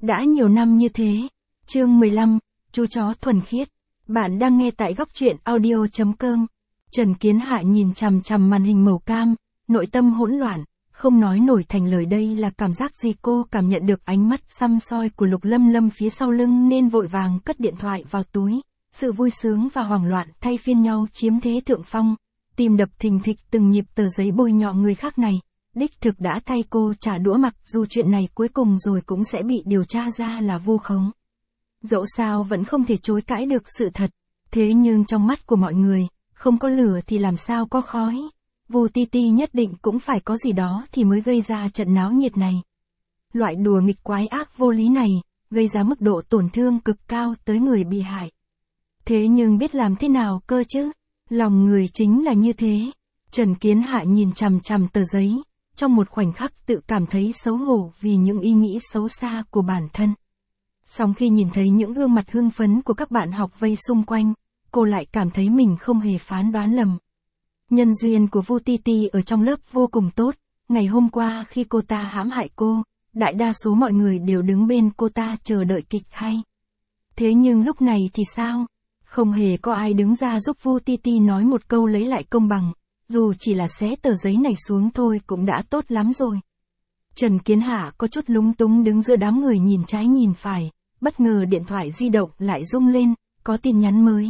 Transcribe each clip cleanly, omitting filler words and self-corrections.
Đã nhiều năm như thế. Chương 15, chú chó thuần khiết. Bạn đang nghe tại góc truyện audio.com. Trần Kiến Hạ nhìn chằm chằm màn hình màu cam, nội tâm hỗn loạn, không nói nổi thành lời đây là cảm giác gì. Cô cảm nhận được ánh mắt săm soi của Lục Lâm Lâm phía sau lưng nên vội vàng cất điện thoại vào túi. Sự vui sướng và hoảng loạn thay phiên nhau chiếm thế thượng phong, tim đập thình thịch từng nhịp. Tờ giấy bôi nhọ người khác này, đích thực đã thay cô trả đũa, mặc dù chuyện này cuối cùng rồi cũng sẽ bị điều tra ra là vu khống. Dẫu sao vẫn không thể chối cãi được sự thật, thế nhưng trong mắt của mọi người, không có lửa thì làm sao có khói. Vu Ti nhất định cũng phải có gì đó thì mới gây ra trận náo nhiệt này. Loại đùa nghịch quái ác vô lý này, gây ra mức độ tổn thương cực cao tới người bị hại. Thế nhưng biết làm thế nào cơ chứ? Lòng người chính là như thế. Trần Kiến Hạ nhìn chằm chằm tờ giấy, trong một khoảnh khắc tự cảm thấy xấu hổ vì những ý nghĩ xấu xa của bản thân. Song khi nhìn thấy những gương mặt hưng phấn của các bạn học vây xung quanh, cô lại cảm thấy mình không hề phán đoán lầm. Nhân duyên của Vu Ti ở trong lớp vô cùng tốt. Ngày hôm qua khi cô ta hãm hại cô, đại đa số mọi người đều đứng bên cô ta chờ đợi kịch hay. Thế nhưng lúc này thì sao? Không hề có ai đứng ra giúp Vu Ti nói một câu lấy lại công bằng. Dù chỉ là xé tờ giấy này xuống thôi cũng đã tốt lắm rồi. Trần Kiến Hạ có chút lúng túng đứng giữa đám người nhìn trái nhìn phải, bất ngờ điện thoại di động lại rung lên, có tin nhắn mới.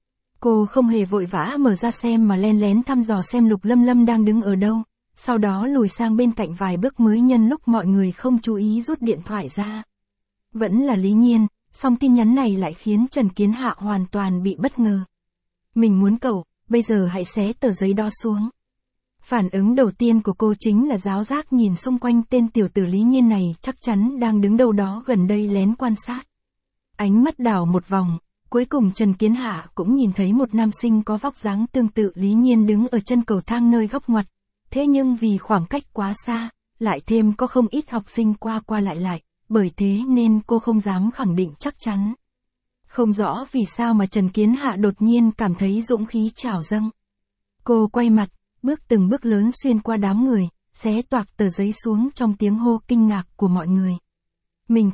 Cô không hề vội vã mở ra xem mà len lén thăm dò xem Lục Lâm Lâm đang đứng ở đâu, sau đó lùi sang bên cạnh vài bước mới nhân lúc mọi người không chú ý rút điện thoại ra. Vẫn là Lý Nhiên, song tin nhắn này lại khiến Trần Kiến Hạ hoàn toàn bị bất ngờ. Mình muốn cậu, bây giờ hãy xé tờ giấy đó xuống. Phản ứng đầu tiên của cô chính là giáo giác nhìn xung quanh. Tên tiểu tử Lý Nhiên này chắc chắn đang đứng đâu đó gần đây lén quan sát. Ánh mắt đảo một vòng, cuối cùng Trần Kiến Hạ cũng nhìn thấy một nam sinh có vóc dáng tương tự Lý Nhiên đứng ở chân cầu thang nơi góc ngoặt. Thế nhưng vì khoảng cách quá xa, lại thêm có không ít học sinh qua qua lại, bởi thế nên cô không dám khẳng định chắc chắn. Không rõ vì sao mà Trần Kiến Hạ đột nhiên cảm thấy dũng khí trào dâng. Cô quay mặt, bước từng bước lớn xuyên qua đám người, xé toạc tờ giấy xuống trong tiếng hô kinh ngạc của mọi người. Mình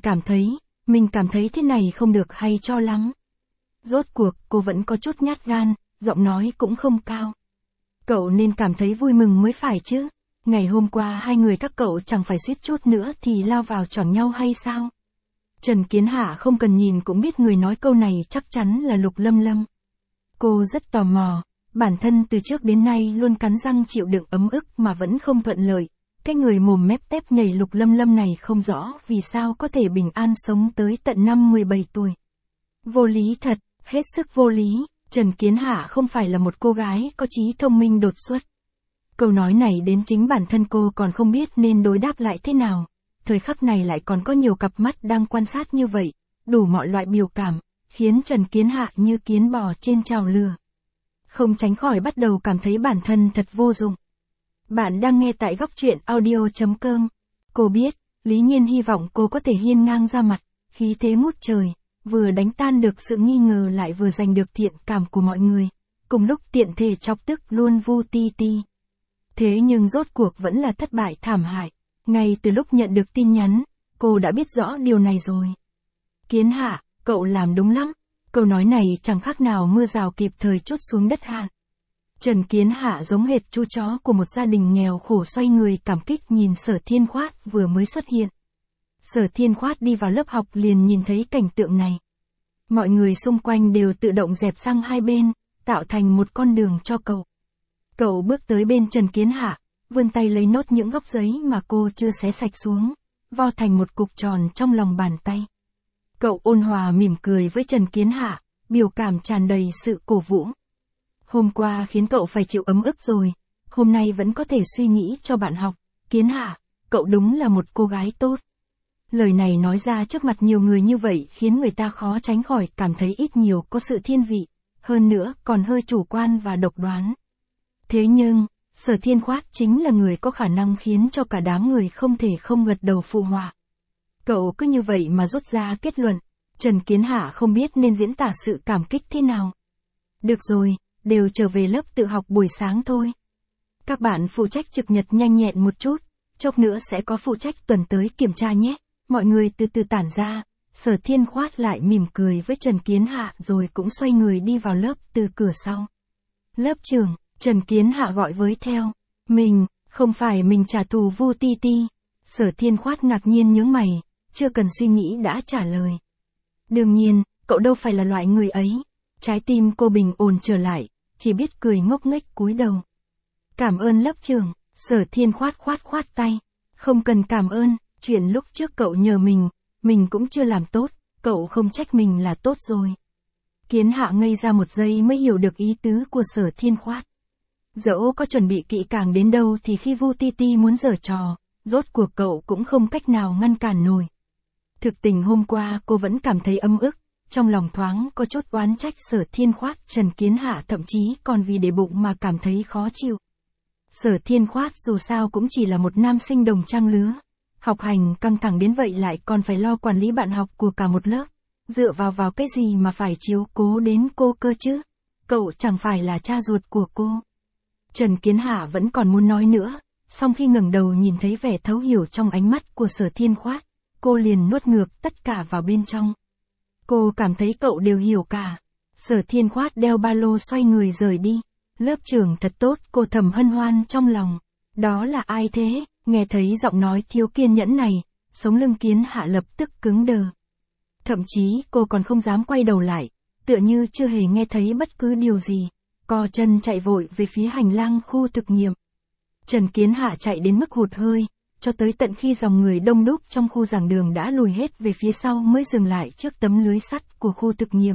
cảm thấy thế này không được hay cho lắm. Rốt cuộc cô vẫn có chút nhát gan, giọng nói cũng không cao. Cậu nên cảm thấy vui mừng mới phải chứ. Ngày hôm qua hai người các cậu chẳng phải suýt chút nữa thì lao vào choảng nhau hay sao? Trần Kiến Hạ không cần nhìn cũng biết người nói câu này chắc chắn là Lục Lâm Lâm. Cô rất tò mò, bản thân từ trước đến nay luôn cắn răng chịu đựng ấm ức mà vẫn không thuận lợi. Cái người mồm mép tép nhầy Lục Lâm Lâm này không rõ vì sao có thể bình an sống tới tận năm 17 tuổi. Vô lý thật, hết sức vô lý. Trần Kiến Hạ không phải là một cô gái có trí thông minh đột xuất. Câu nói này đến chính bản thân cô còn không biết nên đối đáp lại thế nào. Thời khắc này lại còn có nhiều cặp mắt đang quan sát như vậy, đủ mọi loại biểu cảm, khiến Trần Kiến Hạ như kiến bò trên chảo lửa. Không tránh khỏi bắt đầu cảm thấy bản thân thật vô dụng. Bạn đang nghe tại góc truyện audio.com. Cô biết, Lý Nhiên hy vọng cô có thể hiên ngang ra mặt, khí thế ngút trời, vừa đánh tan được sự nghi ngờ lại vừa giành được thiện cảm của mọi người, cùng lúc tiện thể chọc tức luôn Vu Ti. Thế nhưng rốt cuộc vẫn là thất bại thảm hại. Ngay từ lúc nhận được tin nhắn, cô đã biết rõ điều này rồi. Kiến Hạ, cậu làm đúng lắm. Câu nói này chẳng khác nào mưa rào kịp thời trút xuống đất hạn. Trần Kiến Hạ giống hệt chú chó của một gia đình nghèo khổ xoay người cảm kích nhìn Sở Thiên Khoát vừa mới xuất hiện. Sở Thiên Khoát đi vào lớp học liền nhìn thấy cảnh tượng này. Mọi người xung quanh đều tự động dẹp sang hai bên, tạo thành một con đường cho cậu. Cậu bước tới bên Trần Kiến Hạ, vươn tay lấy nốt những góc giấy mà cô chưa xé sạch xuống, vo thành một cục tròn trong lòng bàn tay. Cậu ôn hòa mỉm cười với Trần Kiến Hạ, biểu cảm tràn đầy sự cổ vũ. Hôm qua khiến cậu phải chịu ấm ức rồi, hôm nay vẫn có thể suy nghĩ cho bạn học. Kiến Hạ, cậu đúng là một cô gái tốt. Lời này nói ra trước mặt nhiều người như vậy khiến người ta khó tránh khỏi cảm thấy ít nhiều có sự thiên vị, hơn nữa còn hơi chủ quan và độc đoán. Thế nhưng, Sở Thiên Khoát chính là người có khả năng khiến cho cả đám người không thể không gật đầu phụ họa. Cậu cứ như vậy mà rút ra kết luận, Trần Kiến Hạ không biết nên diễn tả sự cảm kích thế nào. Được rồi, đều trở về lớp tự học buổi sáng thôi. Các bạn phụ trách trực nhật nhanh nhẹn một chút, chốc nữa sẽ có phụ trách tuần tới kiểm tra nhé. Mọi người từ từ tản ra, Sở Thiên Khoát lại mỉm cười với Trần Kiến Hạ rồi cũng xoay người đi vào lớp từ cửa sau. Lớp trưởng, Trần Kiến Hạ gọi với theo. Mình, không phải mình trả thù Vu Ti Ti. Sở Thiên Khoát ngạc nhiên nhướng mày, chưa cần suy nghĩ đã trả lời. Đương nhiên, cậu đâu phải là loại người ấy. Trái tim cô bình ổn trở lại, chỉ biết cười ngốc nghếch cúi đầu. Cảm ơn lớp trưởng, Sở Thiên Khoát khoát tay. Không cần cảm ơn, chuyện lúc trước cậu nhờ mình cũng chưa làm tốt, cậu không trách mình là tốt rồi. Kiến Hạ ngây ra một giây mới hiểu được ý tứ của Sở Thiên Khoát. Dẫu có chuẩn bị kỹ càng đến đâu thì khi Vu Ti Ti muốn giở trò, rốt cuộc cậu cũng không cách nào ngăn cản nổi. Thực tình hôm qua cô vẫn cảm thấy ấm ức, trong lòng thoáng có chút oán trách Sở Thiên Khoát, Trần Kiến Hạ thậm chí còn vì để bụng mà cảm thấy khó chịu. Sở Thiên Khoát dù sao cũng chỉ là một nam sinh đồng trang lứa. Học hành căng thẳng đến vậy lại còn phải lo quản lý bạn học của cả một lớp. Dựa vào cái gì mà phải chiếu cố đến cô cơ chứ? Cậu chẳng phải là cha ruột của cô. Trần Kiến Hạ vẫn còn muốn nói nữa, song khi ngẩng đầu nhìn thấy vẻ thấu hiểu trong ánh mắt của Sở Thiên Khoát, cô liền nuốt ngược tất cả vào bên trong. Cô cảm thấy cậu đều hiểu cả. Sở Thiên Khoát đeo ba lô xoay người rời đi. Lớp trưởng thật tốt, cô thầm hân hoan trong lòng. Đó là ai thế? Nghe thấy giọng nói thiếu kiên nhẫn này, sống lưng Kiến Hạ lập tức cứng đờ. Thậm chí cô còn không dám quay đầu lại, tựa như chưa hề nghe thấy bất cứ điều gì, co chân chạy vội về phía hành lang khu thực nghiệm. Trần Kiến Hạ chạy đến mức hụt hơi, cho tới tận khi dòng người đông đúc trong khu giảng đường đã lùi hết về phía sau mới dừng lại trước tấm lưới sắt của khu thực nghiệm.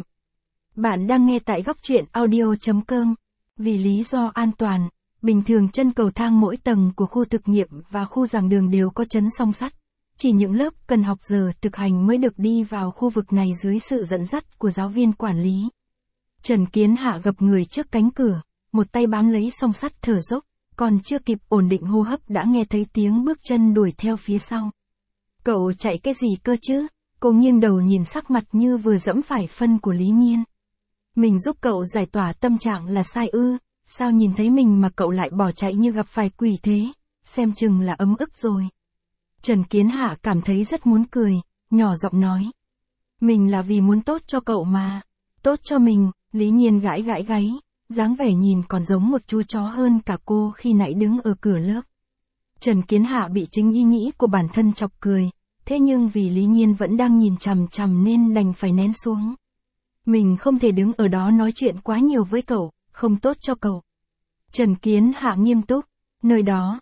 Bạn đang nghe tại góc truyện audio.com. Vì lý do an toàn, bình thường chân cầu thang mỗi tầng của khu thực nghiệm và khu giảng đường đều có chấn song sắt. Chỉ những lớp cần học giờ thực hành mới được đi vào khu vực này dưới sự dẫn dắt của giáo viên quản lý. Trần Kiến Hạ gập người trước cánh cửa, một tay bám lấy song sắt thở dốc, còn chưa kịp ổn định hô hấp đã nghe thấy tiếng bước chân đuổi theo phía sau. Cậu chạy cái gì cơ chứ? Cô nghiêng đầu nhìn sắc mặt như vừa dẫm phải phân của Lý Nhiên. Mình giúp cậu giải tỏa tâm trạng là sai ư? Sao nhìn thấy mình mà cậu lại bỏ chạy như gặp phải quỷ thế? Xem chừng là ấm ức rồi. Trần Kiến Hạ cảm thấy rất muốn cười, nhỏ giọng nói. Mình là vì muốn tốt cho cậu mà. Tốt cho mình, Lý Nhiên gãi gáy, dáng vẻ nhìn còn giống một chú chó hơn cả cô khi nãy đứng ở cửa lớp. Trần Kiến Hạ bị chính ý nghĩ của bản thân chọc cười, thế nhưng vì Lý Nhiên vẫn đang nhìn chằm nên đành phải nén xuống. Mình không thể đứng ở đó nói chuyện quá nhiều với cậu, không tốt cho cậu. Trần Kiến Hạ nghiêm túc, nơi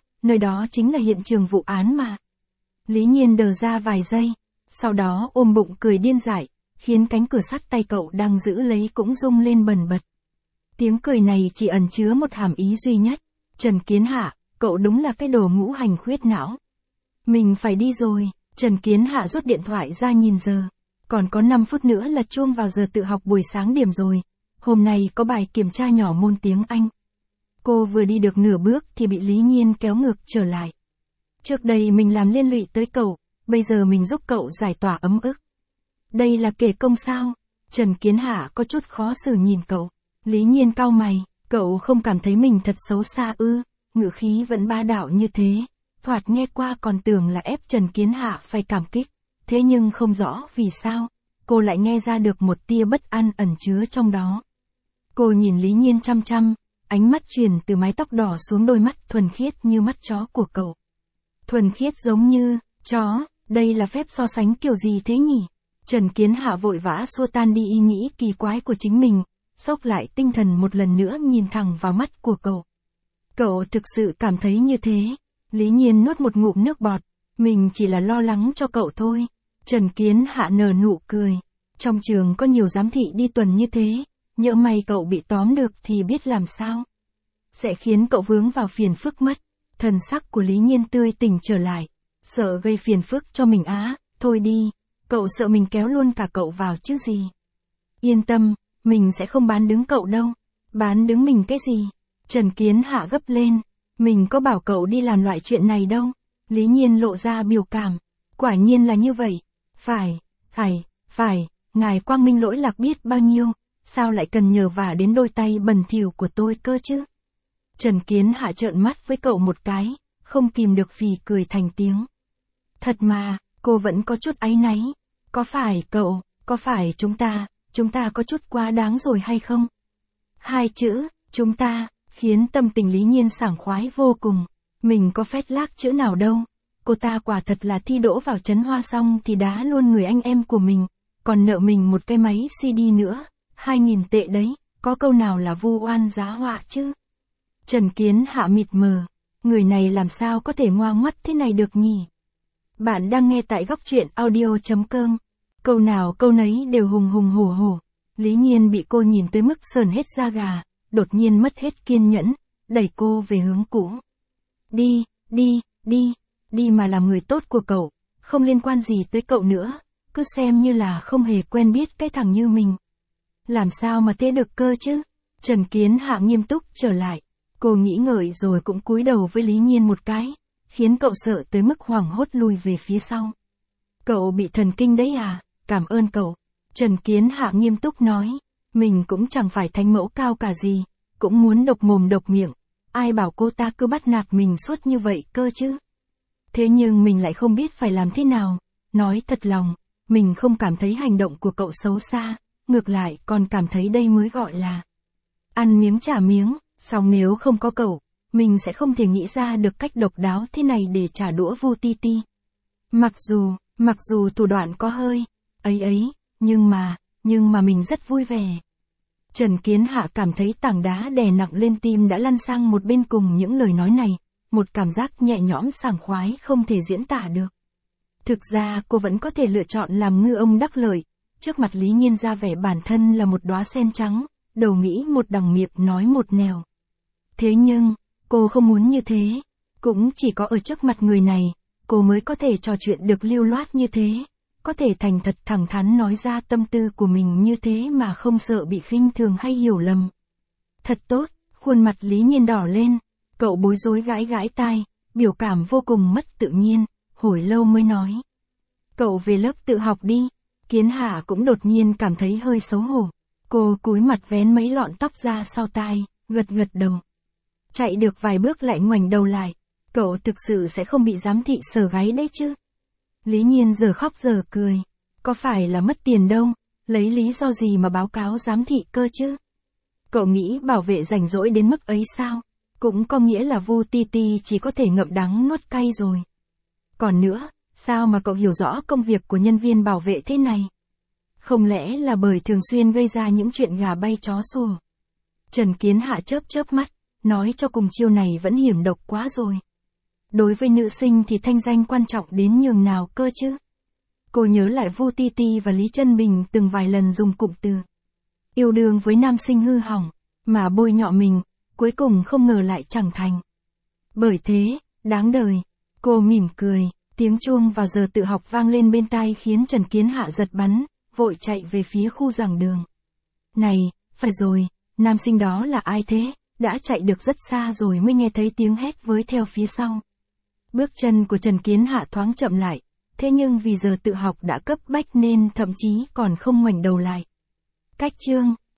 đó chính là hiện trường vụ án mà. Lý Nhiên đờ ra vài giây, sau đó ôm bụng cười điên dại, khiến cánh cửa sắt tay cậu đang giữ lấy cũng rung lên bần bật. Tiếng cười này chỉ ẩn chứa một hàm ý duy nhất. Trần Kiến Hạ, cậu đúng là cái đồ ngũ hành khuyết não. Mình phải đi rồi. Trần Kiến Hạ rút điện thoại ra nhìn giờ. Còn có 5 phút nữa là chuông vào giờ tự học buổi sáng điểm rồi. Hôm nay có bài kiểm tra nhỏ môn tiếng Anh. Cô vừa đi được nửa bước thì bị Lý Nhiên kéo ngược trở lại. Trước đây mình làm liên lụy tới cậu, bây giờ mình giúp cậu giải tỏa ấm ức. Đây là kể công sao? Trần Kiến Hạ có chút khó xử nhìn cậu. Lý Nhiên cau mày, cậu không cảm thấy mình thật xấu xa ư? Ngữ khí vẫn bá đạo như thế. Thoạt nghe qua còn tưởng là ép Trần Kiến Hạ phải cảm kích. Thế nhưng không rõ vì sao, cô lại nghe ra được một tia bất an ẩn chứa trong đó. Cô nhìn Lý Nhiên chăm, ánh mắt chuyển từ mái tóc đỏ xuống đôi mắt thuần khiết như mắt chó của cậu. Thuần khiết giống như chó, đây là phép so sánh kiểu gì thế nhỉ? Trần Kiến Hạ vội vã xua tan đi ý nghĩ kỳ quái của chính mình, xốc lại tinh thần một lần nữa nhìn thẳng vào mắt của cậu. Cậu thực sự cảm thấy như thế? Lý Nhiên nuốt một ngụm nước bọt, mình chỉ là lo lắng cho cậu thôi. Trần Kiến Hạ nở nụ cười. Trong trường có nhiều giám thị đi tuần như thế, nhỡ may cậu bị tóm được thì biết làm sao. Sẽ khiến cậu vướng vào phiền phức mất. Thần sắc của Lý Nhiên tươi tỉnh trở lại. Sợ gây phiền phức cho mình á, thôi đi. Cậu sợ mình kéo luôn cả cậu vào chứ gì. Yên tâm, mình sẽ không bán đứng cậu đâu. Bán đứng mình cái gì? Trần Kiến Hạ gấp lên. Mình có bảo cậu đi làm loại chuyện này đâu. Lý Nhiên lộ ra biểu cảm. Quả nhiên là như vậy. Phải, ngài quang minh lỗi lạc biết bao nhiêu. Sao lại cần nhờ vả đến đôi tay bẩn thỉu của tôi cơ chứ? Trần Kiến Hạ trợn mắt với cậu một cái, không kìm được vì cười thành tiếng. Thật mà, Cô vẫn có chút áy náy. Có phải cậu, có phải chúng ta có chút quá đáng rồi hay không? Hai chữ, chúng ta, khiến tâm tình Lý Nhiên sảng khoái vô cùng. Mình có phét lác chữ nào đâu. Cô ta quả thật là thi đỗ vào Trấn Hoa xong thì đá luôn người anh em của mình. Còn nợ mình một cái máy CD nữa. 2.000 tệ đấy, có câu nào là vu oan giá họa chứ? Trần Kiến Hạ mịt mờ. Người này làm sao có thể ngoa ngoắt thế này được nhỉ? Bạn đang nghe tại góc truyện audio.com. Câu nào câu nấy đều hùng hùng hổ hổ. Lý Nhiên bị cô nhìn tới mức sờn hết da gà, đột nhiên mất hết kiên nhẫn, đẩy cô về hướng cũ. Đi mà làm người tốt của cậu, không liên quan gì tới cậu nữa, cứ xem như là không hề quen biết cái thằng như mình. Làm sao mà thế được cơ chứ? Trần Kiến Hạ nghiêm túc trở lại. Cô nghĩ ngợi rồi cũng cúi đầu với Lý Nhiên một cái, khiến cậu sợ tới mức hoảng hốt lùi về phía sau. Cậu bị thần kinh đấy à? Cảm ơn cậu. Trần Kiến Hạ nghiêm túc nói. Mình cũng chẳng phải thánh mẫu cao cả gì, cũng muốn độc mồm độc miệng. Ai bảo cô ta cứ bắt nạt mình suốt như vậy cơ chứ? Thế nhưng mình lại không biết phải làm thế nào. Nói thật lòng, mình không cảm thấy hành động của cậu xấu xa, ngược lại còn cảm thấy đây mới gọi là ăn miếng trả miếng. Song nếu không có cậu, mình sẽ không thể nghĩ ra được cách độc đáo thế này để trả đũa Vu Ti Ti. Mặc dù thủ đoạn có hơi nhưng mà mình rất vui vẻ. Trần Kiến Hạ cảm thấy tảng đá đè nặng lên tim đã lăn sang một bên cùng những lời nói này, một cảm giác nhẹ nhõm sảng khoái không thể diễn tả được. Thực ra cô vẫn có thể lựa chọn làm ngư ông đắc lợi, trước mặt Lý Nhiên ra vẻ bản thân là một đóa sen trắng, đầu nghĩ một đằng miệng nói một nẻo. Thế nhưng, cô không muốn như thế, cũng chỉ có ở trước mặt người này, cô mới có thể trò chuyện được lưu loát như thế, có thể thành thật thẳng thắn nói ra tâm tư của mình như thế mà không sợ bị khinh thường hay hiểu lầm. Thật tốt, khuôn mặt Lý Nhiên đỏ lên, cậu bối rối gãi gãi tai, biểu cảm vô cùng mất tự nhiên, hồi lâu mới nói. Cậu về lớp tự học đi. Kiến Hạ cũng đột nhiên cảm thấy hơi xấu hổ. Cô cúi mặt vén mấy lọn tóc ra sau tai, gật gật đầu. Chạy được vài bước lại ngoảnh đầu lại. Cậu thực sự sẽ không bị giám thị sờ gáy đấy chứ? Lý Nhiên giờ khóc giờ cười. Có phải là mất tiền đâu, lấy lý do gì mà báo cáo giám thị cơ chứ? Cậu nghĩ bảo vệ rảnh rỗi đến mức ấy sao? Cũng có nghĩa là Vu Ti Ti chỉ có thể ngậm đắng nuốt cay rồi. Còn nữa, sao mà cậu hiểu rõ công việc của nhân viên bảo vệ thế này? Không lẽ là bởi thường xuyên gây ra những chuyện gà bay chó sủa? Trần Kiến Hạ chớp mắt, nói cho cùng chiêu này vẫn hiểm độc quá rồi. Đối với nữ sinh thì thanh danh quan trọng đến nhường nào cơ chứ? Cô nhớ lại Vu Ti Ti và Lý Trân Bình từng vài lần dùng cụm từ yêu đương với nam sinh hư hỏng, mà bôi nhọ mình, cuối cùng không ngờ lại chẳng thành. Bởi thế, đáng đời. Cô mỉm cười, tiếng chuông vào giờ tự học vang lên bên tai khiến Trần Kiến Hạ giật bắn, vội chạy về phía khu giảng đường. Này, phải rồi, nam sinh đó là ai thế? Đã chạy được rất xa rồi mới nghe thấy tiếng hét với theo phía sau. Bước chân của Trần Kiến Hạ thoáng chậm lại, thế nhưng vì giờ tự học đã cấp bách nên thậm chí còn không ngoảnh đầu lại. Cách chương